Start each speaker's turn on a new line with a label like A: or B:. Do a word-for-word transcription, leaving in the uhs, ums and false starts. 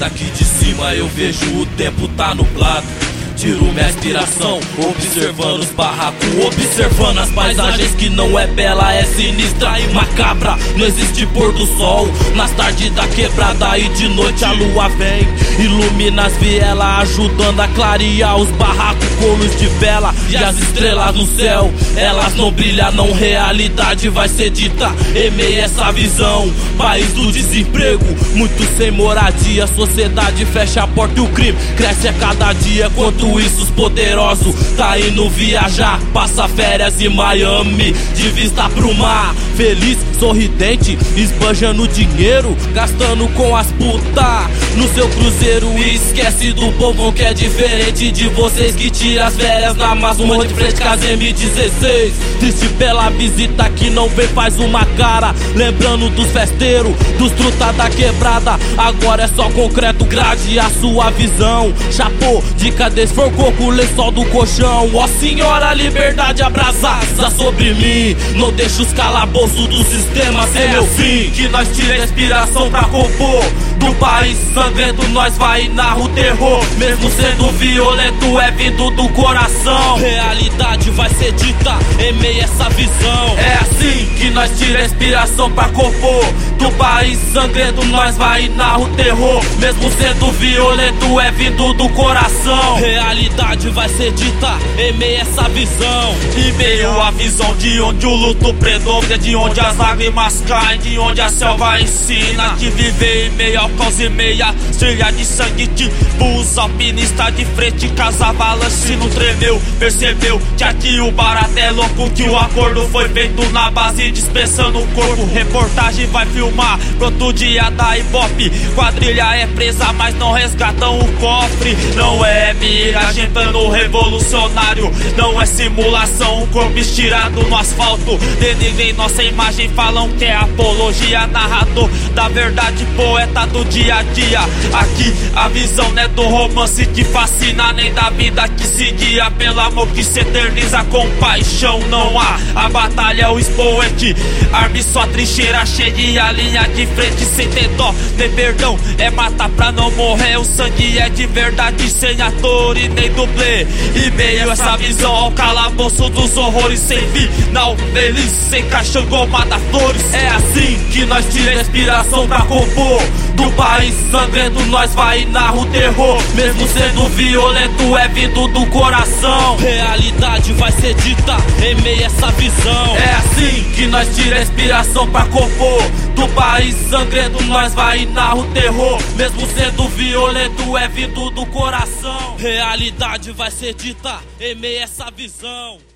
A: Daqui de cima eu vejo o tempo tá nublado. Tiro minha inspiração, observando os barracos, observando as paisagens que não é bela, é sinistra e macabra. Não existe pôr do sol nas tardes da quebrada, e de noite a lua vem, ilumina as vielas, ajudando a clarear os barracos com luz de vela. E as estrelas no céu, elas não brilham não, realidade vai ser dita em meio a essa visão. País do desemprego, muito sem moradia, sociedade fecha a porta e o crime cresce a cada dia. Quanto isso os poderosos tá indo viajar, passa férias em Miami, de vista pro mar, feliz, sorridente, esbanjando dinheiro, gastando com as putas no seu cruzeiro. E esquece do povão que é diferente de vocês, que tira as férias na Amazônia de frente com as M dezesseis. Triste pela visita que não vem, faz uma cara, lembrando dos festeiros, dos truta da quebrada. Agora é só concreto, grade a sua visão. Chapô de cadê esforcou com o lençol do colchão. Ó senhora, liberdade abrasada sobre mim, não deixa os calabouços do sistema ser meu fim. Que nós tira a inspiração pra compor do país sangrento, nós vai e narra o terror. Mesmo sendo violento, é vindo do coração. Realidade vai ser dita em meio a essa visão. É assim que nós tira a inspiração pra compor do país sangrento, nós vai e narra o terror. Mesmo sendo violento, é vindo do coração. Realidade vai ser dita em meio a essa visão.
B: E meio a visão de onde o luto predomina, de onde as lágrimas caem, de onde a selva ensina que viver em meio ao caos e meia trilha de sangue. Tipo os alpinistas de frente, casa avalanche não tremeu, percebeu que aqui o barato é louco, que o acordo foi feito na base dispensando o corpo. Reportagem vai filmar pronto dia da Ibope, quadrilha é presa mas não resgatam o cofre. Não é miragem, plano revolucionário, não é simulação, um corpo estirado no asfalto. Denigrem nossa imagem, falam que é apologia, narrador da verdade, poeta do dia a dia. Aqui a visão não é do romance que fascina, nem da vida que se guia pelo amor que se eterniza com paixão. Não há a batalha, o expoente, arme sua trincheira cheia, a linha de frente sem ter dó, ter perdão, é matar pra não morrer. O sangue é de verdade, sem ator e nem dublê. E meio essa visão ao calabouço dos horrores, sem final feliz, sem caixão gomada flores.
A: É assim que nós tira a inspiração pra compor do país sangrento, nós vai e narra o terror. Mesmo sendo violento, é vindo do coração. Realidade vai ser dita em meio a essa visão. É assim que nós tira a inspiração pra compor do país sangrento, nós vai e narra o terror. Mesmo sendo violento, é vindo do coração. Realidade vai ser dita em meio a essa visão.